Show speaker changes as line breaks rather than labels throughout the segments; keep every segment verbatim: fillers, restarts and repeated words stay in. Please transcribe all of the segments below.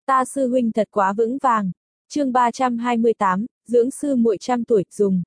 Ta sư huynh thật quá vững vàng. Chương ba trăm hai mươi tám, dưỡng sư muội trăm tuổi, dùng.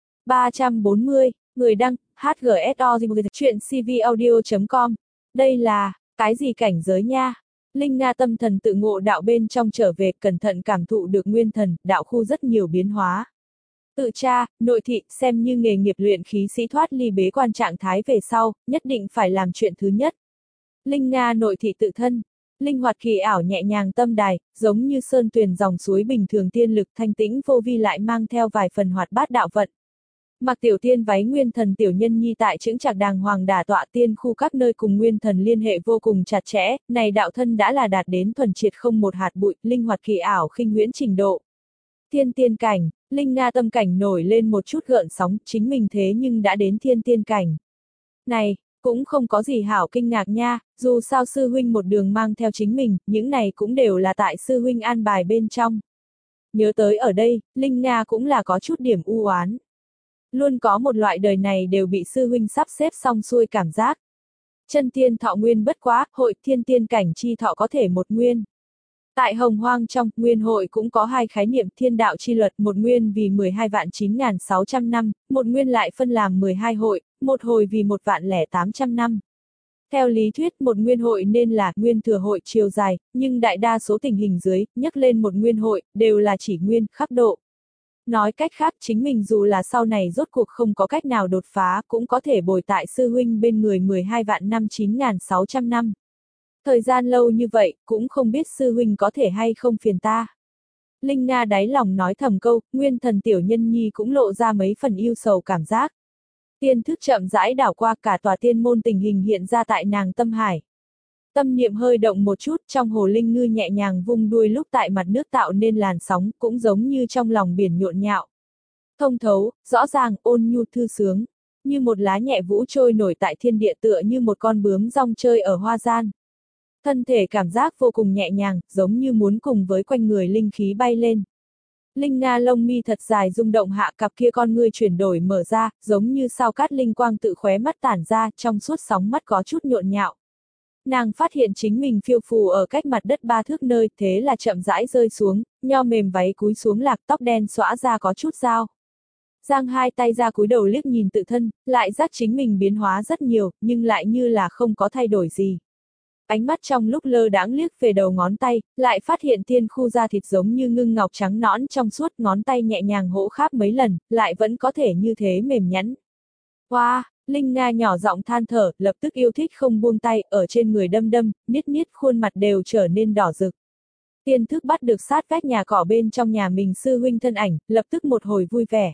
ba trăm bốn mươi, người đăng, hát giê ét o chuyện cvaudio chấm com. Đây là, cái gì cảnh giới nha? Linh Nga tâm thần tự ngộ đạo bên trong trở về, cẩn thận cảm thụ được nguyên thần, đạo khu rất nhiều biến hóa. Tự tra, nội thị, xem như nghề nghiệp luyện khí sĩ thoát ly bế quan trạng thái về sau, nhất định phải làm chuyện thứ nhất. Linh Nga nội thị tự thân. Linh hoạt kỳ ảo nhẹ nhàng tâm đài, giống như sơn tuyền dòng suối bình thường tiên lực thanh tĩnh vô vi lại mang theo vài phần hoạt bát đạo vận. Mặc tiểu tiên váy nguyên thần tiểu nhân nhi tại chững chạc đàng hoàng đả tọa tiên khu các nơi cùng nguyên thần liên hệ vô cùng chặt chẽ, này đạo thân đã là đạt đến thuần triệt không một hạt bụi, linh hoạt kỳ ảo khinh huyễn trình độ. Thiên tiên cảnh, Linh Nga tâm cảnh nổi lên một chút gợn sóng, chính mình thế nhưng đã đến thiên tiên cảnh. Này, cũng không có gì hảo kinh ngạc nha, dù sao sư huynh một đường mang theo chính mình, những này cũng đều là tại sư huynh an bài bên trong. Nhớ tới ở đây, Linh Nga cũng là có chút điểm u oán. Luôn có một loại đời này đều bị sư huynh sắp xếp xong xuôi cảm giác. Chân tiên thọ nguyên bất quá, hội thiên tiên cảnh chi thọ có thể một nguyên. Tại Hồng Hoang trong, nguyên hội cũng có hai khái niệm thiên đạo chi luật, một nguyên vì mười hai vạn chín nghìn sáu trăm năm, một nguyên lại phân làm mười hai hội, một hồi vì một vạn lẻ tám trăm năm. Theo lý thuyết một nguyên hội nên là nguyên thừa hội chiều dài, nhưng đại đa số tình hình dưới, nhắc lên một nguyên hội, đều là chỉ nguyên, khắc độ. Nói cách khác chính mình dù là sau này rốt cuộc không có cách nào đột phá, cũng có thể bồi tại sư huynh bên người mười hai vạn năm chín nghìn sáu trăm năm. Thời gian lâu như vậy, cũng không biết sư huynh có thể hay không phiền ta. Linh Nga đáy lòng nói thầm câu, nguyên thần tiểu nhân nhi cũng lộ ra mấy phần yêu sầu cảm giác. Tiên thức chậm rãi đảo qua cả tòa tiên môn tình hình hiện ra tại nàng tâm hải. Tâm niệm hơi động một chút, trong hồ linh ngư nhẹ nhàng vung đuôi lúc tại mặt nước tạo nên làn sóng, cũng giống như trong lòng biển nhộn nhạo. Thông thấu, rõ ràng, ôn nhu thư sướng, như một lá nhẹ vũ trôi nổi tại thiên địa tựa như một con bướm rong chơi ở hoa gian. Thân thể cảm giác vô cùng nhẹ nhàng, giống như muốn cùng với quanh người linh khí bay lên. Linh Nga lông mi thật dài rung động hạ, cặp kia con ngươi chuyển đổi mở ra, giống như sao cát linh quang tự khóe mắt tản ra, trong suốt sóng mắt có chút nhộn nhạo. Nàng phát hiện chính mình phiêu phù ở cách mặt đất ba thước nơi, thế là chậm rãi rơi xuống, nho mềm váy cúi xuống lạc, tóc đen xõa ra có chút dao. Giang hai tay ra cúi đầu liếc nhìn tự thân, lại giác chính mình biến hóa rất nhiều, nhưng lại như là không có thay đổi gì. Ánh mắt trong lúc lơ đãng liếc về đầu ngón tay, lại phát hiện tiên khu da thịt giống như ngưng ngọc trắng nõn trong suốt, ngón tay nhẹ nhàng hỗ kháp mấy lần, lại vẫn có thể như thế mềm nhẵn. Wow, Linh Nga nhỏ giọng than thở, lập tức yêu thích không buông tay, ở trên người đâm đâm, niết niết khuôn mặt đều trở nên đỏ rực. Tiên thức bắt được sát vách nhà cỏ bên trong nhà mình sư huynh thân ảnh, lập tức một hồi vui vẻ.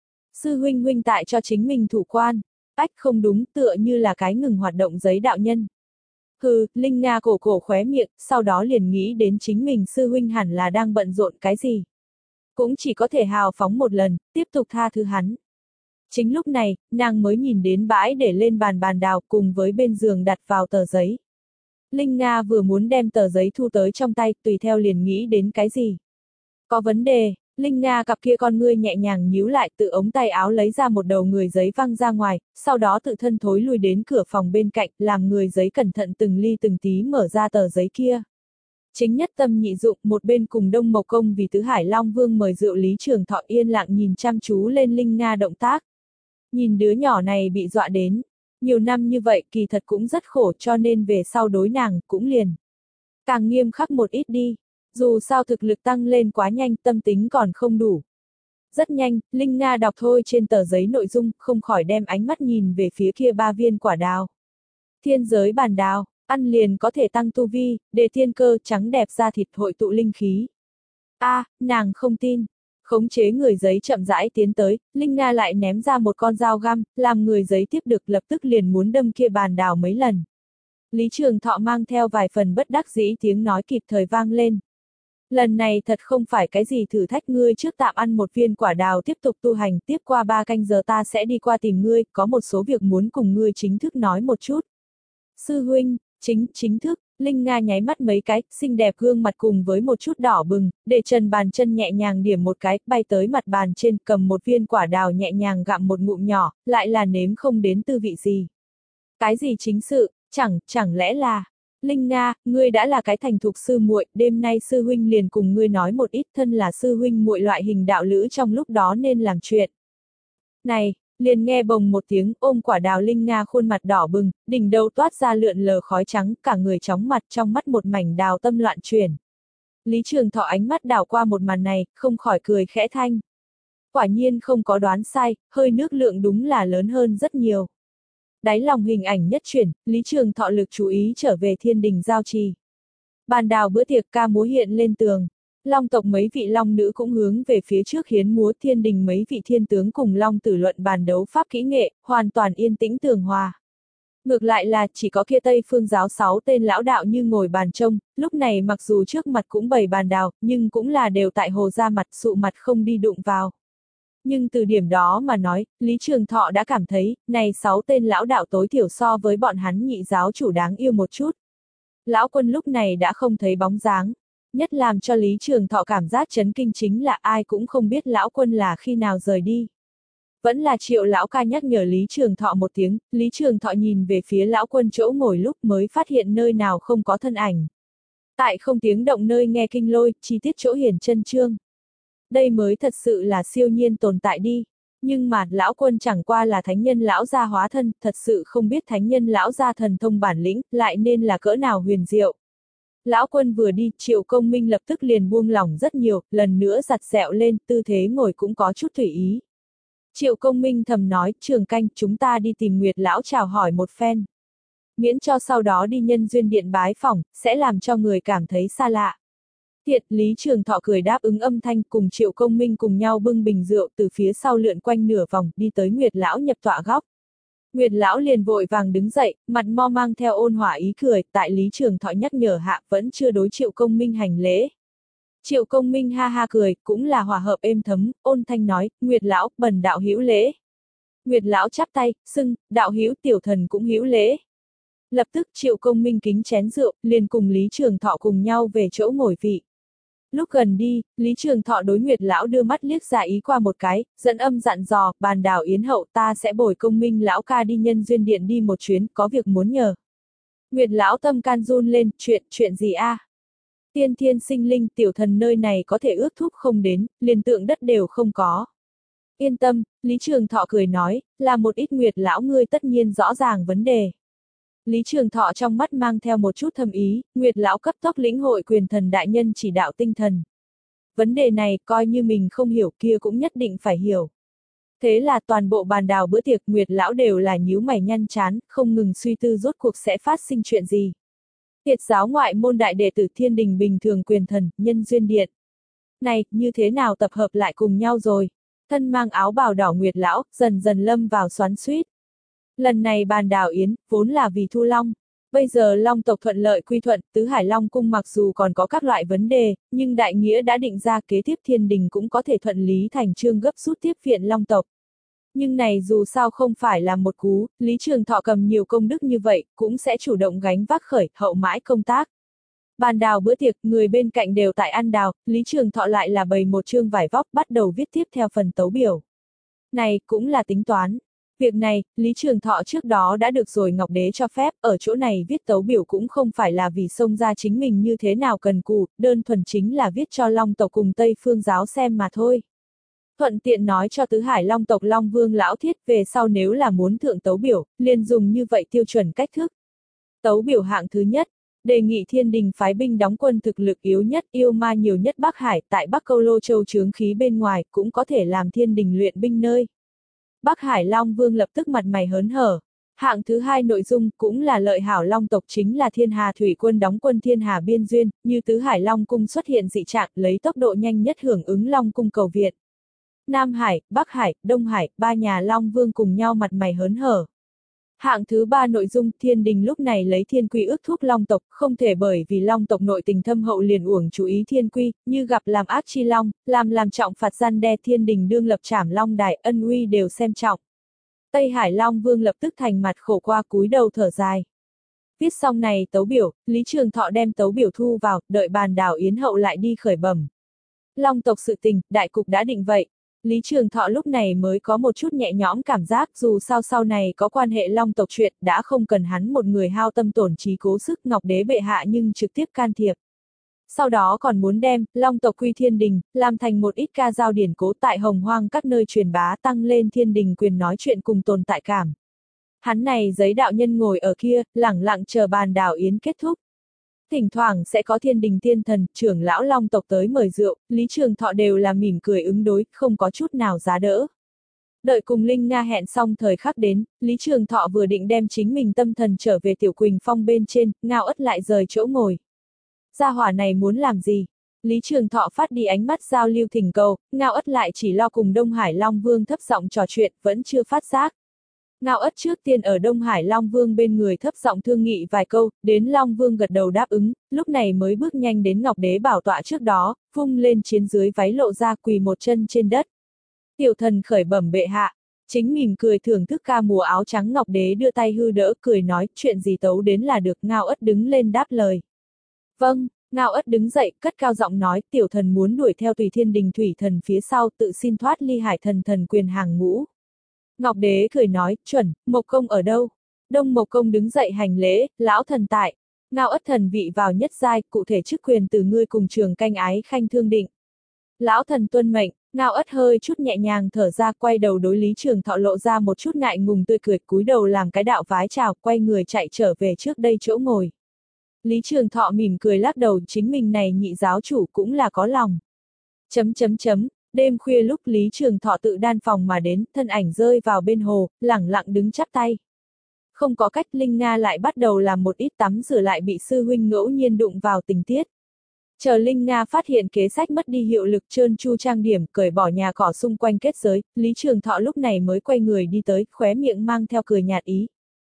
Sư huynh huynh tại cho chính mình thủ quan, ách không đúng, tựa như là cái ngừng hoạt động giấy đạo nhân. Hừ, Linh Nga cổ cổ khóe miệng, sau đó liền nghĩ đến chính mình sư huynh hẳn là đang bận rộn cái gì. Cũng chỉ có thể hào phóng một lần, tiếp tục tha thứ hắn. Chính lúc này, nàng mới nhìn đến bãi để lên bàn bàn đào cùng với bên giường đặt vào tờ giấy. Linh Nga vừa muốn đem tờ giấy thu tới trong tay, tùy theo liền nghĩ đến cái gì. Có vấn đề, Linh Nga cặp kia con ngươi nhẹ nhàng nhíu lại, tự ống tay áo lấy ra một đầu người giấy văng ra ngoài, sau đó tự thân thối lui đến cửa phòng bên cạnh, làm người giấy cẩn thận từng ly từng tí mở ra tờ giấy kia. Chính nhất tâm nhị dụng, một bên cùng Đông Mộc Công vì Tứ Hải Long Vương mời rượu Lý Trường Thọ yên lặng nhìn chăm chú lên Linh Nga động tác. Nhìn đứa nhỏ này bị dọa đến, nhiều năm như vậy kỳ thật cũng rất khổ, cho nên về sau đối nàng cũng liền càng nghiêm khắc một ít đi. Dù sao thực lực tăng lên quá nhanh, tâm tính còn không đủ. Rất nhanh, Linh Nga đọc thôi trên tờ giấy nội dung, không khỏi đem ánh mắt nhìn về phía kia ba viên quả đào. Thiên giới bàn đào, ăn liền có thể tăng tu vi, đề thiên cơ, trắng đẹp da thịt, hội tụ linh khí. A, à, nàng không tin. Khống chế người giấy chậm rãi tiến tới, Linh Nga lại ném ra một con dao găm, làm người giấy tiếp được, lập tức liền muốn đâm kia bàn đào mấy lần. Lý Trường Thọ mang theo vài phần bất đắc dĩ tiếng nói kịp thời vang lên. Lần này thật không phải cái gì thử thách, ngươi trước tạm ăn một viên quả đào tiếp tục tu hành, tiếp qua ba canh giờ ta sẽ đi qua tìm ngươi, có một số việc muốn cùng ngươi chính thức nói một chút. Sư huynh, chính, chính thức, Linh Nga nháy mắt mấy cái, xinh đẹp gương mặt cùng với một chút đỏ bừng, để trần bàn chân nhẹ nhàng điểm một cái, bay tới mặt bàn trên, cầm một viên quả đào nhẹ nhàng gặm một ngụm nhỏ, lại là nếm không đến tư vị gì. Cái gì chính sự, chẳng, chẳng lẽ là... Linh Nga, ngươi đã là cái thành thục sư muội, đêm nay sư huynh liền cùng ngươi nói một ít, thân là sư huynh muội loại hình đạo lữ trong lúc đó nên làm chuyện. Này, liền nghe bồng một tiếng, ôm quả đào Linh Nga khuôn mặt đỏ bừng, đỉnh đầu toát ra lượn lờ khói trắng, cả người chóng mặt, trong mắt một mảnh đào tâm loạn chuyển. Lý Trường Thọ ánh mắt đảo qua một màn này, không khỏi cười khẽ thanh. Quả nhiên không có đoán sai, hơi nước lượng đúng là lớn hơn rất nhiều. Đáy lòng hình ảnh nhất chuyển, Lý Trường Thọ lực chú ý trở về thiên đình giao trì. Bàn đào bữa tiệc ca múa hiện lên tường. Long tộc mấy vị long nữ cũng hướng về phía trước hiến múa, thiên đình mấy vị thiên tướng cùng long tử luận bàn đấu pháp kỹ nghệ, hoàn toàn yên tĩnh tường hòa. Ngược lại là chỉ có kia Tây Phương giáo sáu tên lão đạo như ngồi bàn trông, lúc này mặc dù trước mặt cũng bày bàn đào, nhưng cũng là đều tại hồ ra mặt sụ mặt không đi đụng vào. Nhưng từ điểm đó mà nói, Lý Trường Thọ đã cảm thấy, này sáu tên lão đạo tối thiểu so với bọn hắn nhị giáo chủ đáng yêu một chút. Lão quân lúc này đã không thấy bóng dáng. Nhất làm cho Lý Trường Thọ cảm giác chấn kinh chính là ai cũng không biết lão quân là khi nào rời đi. Vẫn là Triệu lão ca nhắc nhở Lý Trường Thọ một tiếng, Lý Trường Thọ nhìn về phía lão quân chỗ ngồi lúc mới phát hiện nơi nào không có thân ảnh. Tại không tiếng động nơi nghe kinh lôi, chi tiết chỗ hiển chân chương. Đây mới thật sự là siêu nhiên tồn tại đi. Nhưng mà, lão quân chẳng qua là thánh nhân lão gia hóa thân, thật sự không biết thánh nhân lão gia thần thông bản lĩnh, lại nên là cỡ nào huyền diệu. Lão quân vừa đi, Triệu Công Minh lập tức liền buông lỏng rất nhiều, lần nữa giặt dẹo lên, tư thế ngồi cũng có chút tùy ý. Triệu Công Minh thầm nói, Trường Canh, chúng ta đi tìm Nguyệt lão chào hỏi một phen. Miễn cho sau đó đi nhân duyên điện bái phỏng, sẽ làm cho người cảm thấy xa lạ. Thiệt, Lý Trường Thọ cười đáp ứng âm thanh, cùng Triệu Công Minh cùng nhau bưng bình rượu từ phía sau lượn quanh nửa vòng, đi tới Nguyệt lão nhập tọa góc. Nguyệt lão liền vội vàng đứng dậy, mặt mo mang theo ôn hòa ý cười, tại Lý Trường Thọ nhắc nhở hạ vẫn chưa đối Triệu Công Minh hành lễ. Triệu Công Minh ha ha cười, cũng là hòa hợp êm thấm, ôn thanh nói, Nguyệt lão, bần đạo hữu lễ. Nguyệt lão chắp tay, xưng, đạo hữu tiểu thần cũng hữu lễ. Lập tức Triệu Công Minh kính chén rượu, liền cùng Lý Trường Thọ cùng nhau về chỗ ngồi vị. Lúc gần đi, Lý Trường Thọ đối Nguyệt lão đưa mắt liếc ra ý qua một cái, dẫn âm dặn dò, bàn đào yến hậu ta sẽ bồi Công Minh lão ca đi nhân duyên điện đi một chuyến, có việc muốn nhờ. Nguyệt lão tâm can run lên, chuyện, chuyện gì a? À? Tiên thiên sinh linh tiểu thần nơi này có thể ước thúc không đến, liền tượng đất đều không có. Yên tâm, Lý Trường Thọ cười nói, là một ít Nguyệt lão ngươi tất nhiên rõ ràng vấn đề. Lý Trường Thọ trong mắt mang theo một chút thâm ý, Nguyệt lão cấp tốc lĩnh hội quyền thần đại nhân chỉ đạo tinh thần. Vấn đề này coi như mình không hiểu kia cũng nhất định phải hiểu. Thế là toàn bộ bàn đào bữa tiệc Nguyệt lão đều là nhíu mày nhăn chán, không ngừng suy tư rốt cuộc sẽ phát sinh chuyện gì. Tiệt giáo ngoại môn đại đệ tử thiên đình bình thường quyền thần, nhân duyên điện. Này, như thế nào tập hợp lại cùng nhau rồi? Thân mang áo bào đỏ Nguyệt lão, dần dần lâm vào xoắn xuýt. Lần này bàn đào yến, vốn là vì thu long. Bây giờ long tộc thuận lợi quy thuận, tứ hải long cung mặc dù còn có các loại vấn đề, nhưng đại nghĩa đã định ra kế tiếp thiên đình cũng có thể thuận lý thành chương gấp rút tiếp viện long tộc. Nhưng này dù sao không phải là một cú, Lý Trường Thọ cầm nhiều công đức như vậy, cũng sẽ chủ động gánh vác khởi, hậu mãi công tác. Bàn đào bữa tiệc, người bên cạnh đều tại ăn đào, Lý Trường Thọ lại là bày một chương vải vóc bắt đầu viết tiếp theo phần tấu biểu. Này, cũng là tính toán. Việc này, Lý Trường Thọ trước đó đã được rồi Ngọc Đế cho phép, ở chỗ này viết tấu biểu cũng không phải là vì xông ra chính mình như thế nào cần cù, đơn thuần chính là viết cho Long tộc cùng Tây Phương giáo xem mà thôi. Thuận tiện nói cho tứ hải Long tộc Long Vương lão thiết về sau nếu là muốn thượng tấu biểu, liền dùng như vậy tiêu chuẩn cách thức. Tấu biểu hạng thứ nhất, đề nghị thiên đình phái binh đóng quân thực lực yếu nhất, yêu ma nhiều nhất Bắc Hải, tại Bắc Câu Lô Châu chướng khí bên ngoài, cũng có thể làm thiên đình luyện binh nơi. Bắc Hải Long Vương lập tức mặt mày hớn hở. Hạng thứ hai nội dung cũng là lợi hảo Long tộc chính là Thiên Hà Thủy quân đóng quân Thiên Hà biên duyên, như tứ hải Long cung xuất hiện dị trạng lấy tốc độ nhanh nhất hưởng ứng Long cung cầu viện. Nam Hải, Bắc Hải, Đông Hải, ba nhà Long Vương cùng nhau mặt mày hớn hở. Hạng thứ ba nội dung, thiên đình lúc này lấy thiên quy ước thúc Long tộc, không thể bởi vì Long tộc nội tình thâm hậu liền uổng chú ý thiên quy, như gặp làm ác chi Long, làm làm trọng phạt gian đe thiên đình đương lập trảm Long đài, ân uy đều xem trọng. Tây Hải Long Vương lập tức thành mặt khổ qua cúi đầu thở dài. Viết xong này tấu biểu, Lý Trường Thọ đem tấu biểu thu vào, đợi bàn đảo yến hậu lại đi khởi bẩm. Long tộc sự tình, đại cục đã định vậy. Lý Trường Thọ lúc này mới có một chút nhẹ nhõm cảm giác, dù sao sau này có quan hệ Long tộc chuyện, đã không cần hắn một người hao tâm tổn trí cố sức Ngọc Đế bệ hạ nhưng trực tiếp can thiệp. Sau đó còn muốn đem Long tộc quy thiên đình, làm thành một ít ca dao điển cố tại hồng hoang các nơi truyền bá, tăng lên thiên đình quyền nói chuyện cùng tồn tại cảm. Hắn này giấy đạo nhân ngồi ở kia, lẳng lặng chờ bàn đảo yến kết thúc. Thỉnh thoảng sẽ có thiên đình tiên thần, trưởng lão Long tộc tới mời rượu, Lý Trường Thọ đều là mỉm cười ứng đối, không có chút nào giá đỡ. Đợi cùng Linh Nga hẹn xong thời khắc đến, Lý Trường Thọ vừa định đem chính mình tâm thần trở về Tiểu Quỳnh Phong bên trên, Ngao Ất lại rời chỗ ngồi. Gia hỏa này muốn làm gì? Lý Trường Thọ phát đi ánh mắt giao lưu thỉnh cầu, Ngao Ất lại chỉ lo cùng Đông Hải Long Vương thấp giọng trò chuyện, vẫn chưa phát giác. Ngao Ất trước tiên ở Đông Hải Long Vương bên người thấp giọng thương nghị vài câu, đến Long Vương gật đầu đáp ứng, lúc này mới bước nhanh đến Ngọc Đế bảo tọa trước đó, vung lên chiến dưới váy lộ ra quỳ một chân trên đất. Tiểu thần khởi bẩm bệ hạ, chính mỉm cười thưởng thức ca múa áo trắng Ngọc Đế đưa tay hư đỡ cười nói chuyện gì tấu đến là được. Ngao Ất đứng lên đáp lời. Vâng, Ngao Ất đứng dậy cất cao giọng nói tiểu thần muốn đuổi theo Tùy Thiên Đình thủy thần phía sau tự xin thoát ly Hải thần thần quyền hàng ngũ. Ngọc Đế cười nói, chuẩn, Mộc Công ở đâu? Đông Mộc Công đứng dậy hành lễ, lão thần tại. Ngao Ất thần vị vào nhất giai, cụ thể chức quyền từ ngươi cùng trường canh ái khanh thương định. Lão thần tuân mệnh, Ngao Ất hơi chút nhẹ nhàng thở ra quay đầu đối Lý Trường Thọ lộ ra một chút ngại ngùng tươi cười cúi đầu làm cái đạo vái chào quay người chạy trở về trước đây chỗ ngồi. Lý Trường Thọ mỉm cười lắc đầu chính mình này nhị giáo chủ cũng là có lòng. Chấm chấm chấm. Đêm khuya lúc Lý Trường Thọ tự đan phòng mà đến, thân ảnh rơi vào bên hồ, lẳng lặng đứng chắp tay. Không có cách Linh Nga lại bắt đầu làm một ít tắm rửa lại bị sư huynh ngẫu nhiên đụng vào tình tiết. Chờ Linh Nga phát hiện kế sách mất đi hiệu lực trơn tru trang điểm, cởi bỏ nhà cỏ xung quanh kết giới, Lý Trường Thọ lúc này mới quay người đi tới, khóe miệng mang theo cười nhạt ý.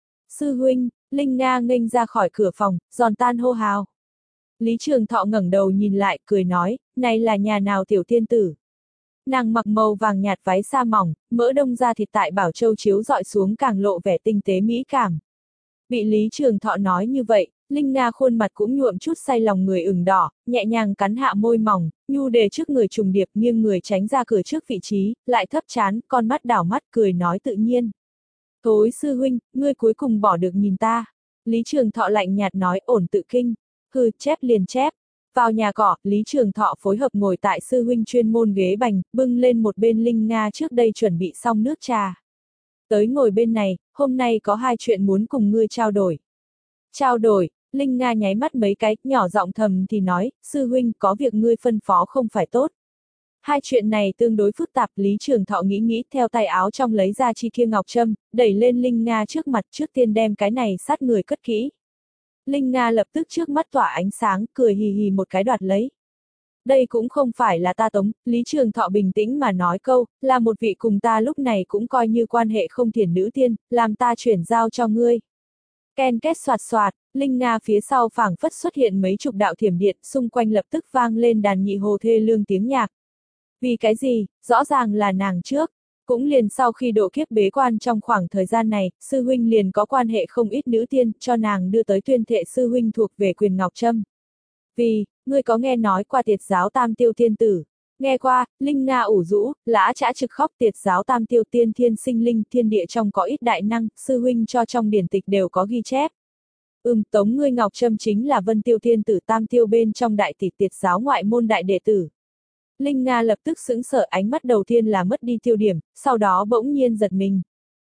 Sư huynh, Linh Nga nghênh ra khỏi cửa phòng, giòn tan hô hào. Lý Trường Thọ ngẩng đầu nhìn lại, cười nói, này là nhà nào tiểu tiên tử? Nàng mặc màu vàng nhạt váy sa mỏng, mỡ đông da thịt tại Bảo Châu chiếu dọi xuống càng lộ vẻ tinh tế mỹ cảm. Bị Lý Trường Thọ nói như vậy, Linh Nga khuôn mặt cũng nhuộm chút say lòng người ửng đỏ, nhẹ nhàng cắn hạ môi mỏng, nhu đề trước người trùng điệp nghiêng người tránh ra cửa trước vị trí, lại thấp chán, con mắt đảo mắt cười nói tự nhiên. Thối sư huynh, ngươi cuối cùng bỏ được nhìn ta. Lý Trường Thọ lạnh nhạt nói ổn tự kinh. Hừ, chép liền chép. Vào nhà cỏ, Lý Trường Thọ phối hợp ngồi tại sư huynh chuyên môn ghế bành, bưng lên một bên Linh Nga trước đây chuẩn bị xong nước trà. Tới ngồi bên này, hôm nay có hai chuyện muốn cùng ngươi trao đổi. Trao đổi, Linh Nga nháy mắt mấy cái, nhỏ giọng thầm thì nói, sư huynh có việc ngươi phân phó không phải tốt. Hai chuyện này tương đối phức tạp, Lý Trường Thọ nghĩ nghĩ theo tay áo trong lấy ra chi kia ngọc trâm, đẩy lên Linh Nga trước mặt trước tiên đem cái này sát người cất kỹ. Linh Nga lập tức trước mắt tỏa ánh sáng, cười hì hì một cái đoạt lấy. Đây cũng không phải là ta tống, Lý Trường Thọ bình tĩnh mà nói câu, là một vị cùng ta lúc này cũng coi như quan hệ không thiển nữ tiên, làm ta chuyển giao cho ngươi. Ken kết soạt soạt, Linh Nga phía sau phảng phất xuất hiện mấy chục đạo thiểm điện, xung quanh lập tức vang lên đàn nhị hồ thê lương tiếng nhạc. Vì cái gì, rõ ràng là nàng trước. Cũng liền sau khi độ kiếp bế quan trong khoảng thời gian này, sư huynh liền có quan hệ không ít nữ tiên, cho nàng đưa tới tuyên thệ sư huynh thuộc về quyền ngọc trâm. Vì, ngươi có nghe nói qua tiệt giáo tam tiêu thiên tử. Nghe qua, Linh Nga ủ rũ, lã chã trực khóc tiệt giáo tam tiêu tiên thiên sinh linh thiên địa trong có ít đại năng, sư huynh cho trong điển tịch đều có ghi chép. Ừm, tống ngươi ngọc trâm chính là vân tiêu thiên tử tam tiêu bên trong đại tỷ tiệt giáo ngoại môn đại đệ tử. Linh Nga lập tức sững sờ ánh mắt đầu tiên là mất đi tiêu điểm, sau đó bỗng nhiên giật mình.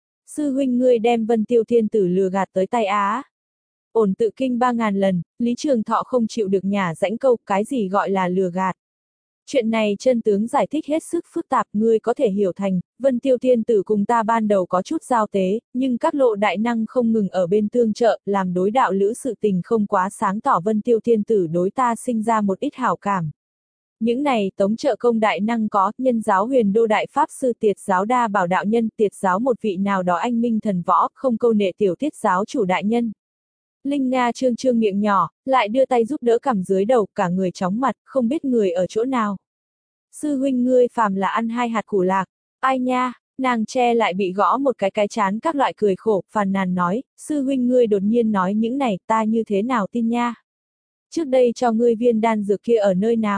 Sư huynh ngươi đem vân tiêu thiên tử lừa gạt tới tay Á. Ổn tự kinh ba ngàn lần, Lý Trường Thọ không chịu được nhả rãnh câu cái gì gọi là lừa gạt. Chuyện này chân tướng giải thích hết sức phức tạp, ngươi có thể hiểu thành, vân tiêu thiên tử cùng ta ban đầu có chút giao tế, nhưng các lộ đại năng không ngừng ở bên tương trợ, làm đối đạo lữ sự tình không quá sáng tỏ vân tiêu thiên tử đối ta sinh ra một ít hảo cảm. Những này tống trợ công đại năng có, nhân giáo huyền đô đại pháp sư tiệt giáo đa bảo đạo nhân, tiệt giáo một vị nào đó anh minh thần võ, không câu nệ tiểu tiết giáo chủ đại nhân. Linh Nga trương trương miệng nhỏ, lại đưa tay giúp đỡ cằm dưới đầu, cả người chóng mặt, không biết người ở chỗ nào. Sư huynh ngươi phàm là ăn hai hạt củ lạc, ai nha, nàng che lại bị gõ một cái cái chán các loại cười khổ, phàn nàn nói, sư huynh ngươi đột nhiên nói những này, ta như thế nào tin nha. Trước đây cho ngươi viên đan dược kia ở nơi nào?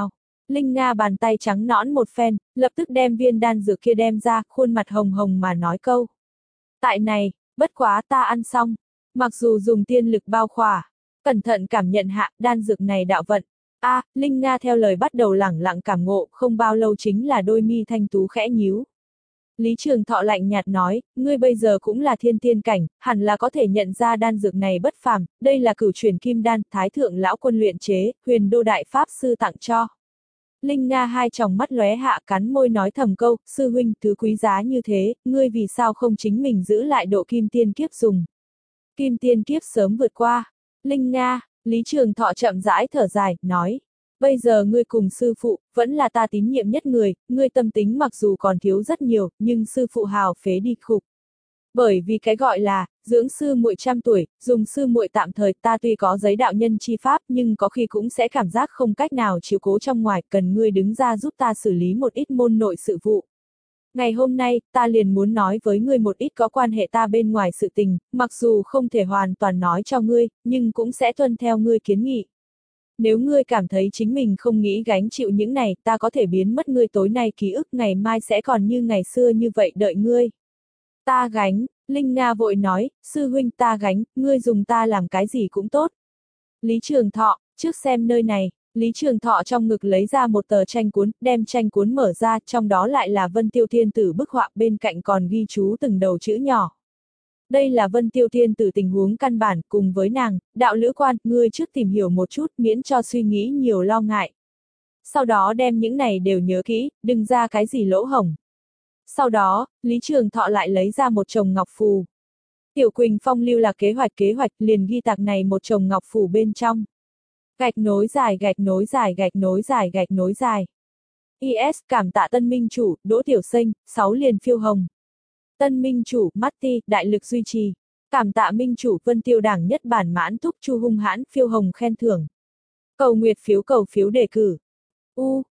Linh Nga bàn tay trắng nõn một phen, lập tức đem viên đan dược kia đem ra, khuôn mặt hồng hồng mà nói câu. Tại này, bất quá ta ăn xong. Mặc dù dùng tiên lực bao khỏa, cẩn thận cảm nhận hạ, đan dược này đạo vận. A, à, Linh Nga theo lời bắt đầu lẳng lặng cảm ngộ, không bao lâu chính là đôi mi thanh tú khẽ nhíu. Lý Trường Thọ lạnh nhạt nói, ngươi bây giờ cũng là thiên tiên cảnh, hẳn là có thể nhận ra đan dược này bất phàm, đây là cửu truyền kim đan, thái thượng lão quân luyện chế, huyền đô đại pháp sư tặng cho. Linh Nga hai tròng mắt lóe hạ cắn môi nói thầm câu, sư huynh, thứ quý giá như thế, ngươi vì sao không chính mình giữ lại độ kim tiên kiếp dùng. Kim tiên kiếp sớm vượt qua. Linh Nga, Lý Trường Thọ chậm rãi thở dài, nói. Bây giờ ngươi cùng sư phụ, vẫn là ta tín nhiệm nhất người, ngươi tâm tính mặc dù còn thiếu rất nhiều, nhưng sư phụ hào phế đi khục. Bởi vì cái gọi là, dưỡng sư muội trăm tuổi, dùng sư muội tạm thời, ta tuy có giấy đạo nhân chi pháp, nhưng có khi cũng sẽ cảm giác không cách nào chiếu cố trong ngoài, cần ngươi đứng ra giúp ta xử lý một ít môn nội sự vụ. Ngày hôm nay, ta liền muốn nói với ngươi một ít có quan hệ ta bên ngoài sự tình, mặc dù không thể hoàn toàn nói cho ngươi, nhưng cũng sẽ tuân theo ngươi kiến nghị. Nếu ngươi cảm thấy chính mình không nghĩ gánh chịu những này, ta có thể biến mất ngươi tối nay ký ức, ngày mai sẽ còn như ngày xưa như vậy đợi ngươi. Ta gánh, Linh Nga vội nói, sư huynh ta gánh, ngươi dùng ta làm cái gì cũng tốt. Lý Trường Thọ, trước xem nơi này, Lý Trường Thọ trong ngực lấy ra một tờ tranh cuốn, đem tranh cuốn mở ra, trong đó lại là Vân Tiêu Thiên Tử bức họa, bên cạnh còn ghi chú từng đầu chữ nhỏ. Đây là Vân Tiêu Thiên Tử tình huống căn bản, cùng với nàng, đạo lữ quan, ngươi trước tìm hiểu một chút, miễn cho suy nghĩ nhiều lo ngại. Sau đó đem những này đều nhớ kỹ, đừng ra cái gì lỗ hổng. Sau đó, Lý Trường Thọ lại lấy ra một chồng ngọc phù. Tiểu Quỳnh Phong lưu là kế hoạch kế hoạch, liền ghi tạc này một chồng ngọc phù bên trong. Gạch nối dài gạch nối dài gạch nối dài gạch nối dài. i ét cảm tạ tân minh chủ, Đỗ Tiểu Sinh, sáu liền phiêu hồng. Tân minh chủ, Matty, đại lực duy trì. Cảm tạ minh chủ, Vân Tiêu đảng nhất bản mãn thúc chu hung hãn, phiêu hồng khen thưởng. Cầu nguyệt phiếu cầu phiếu đề cử. U,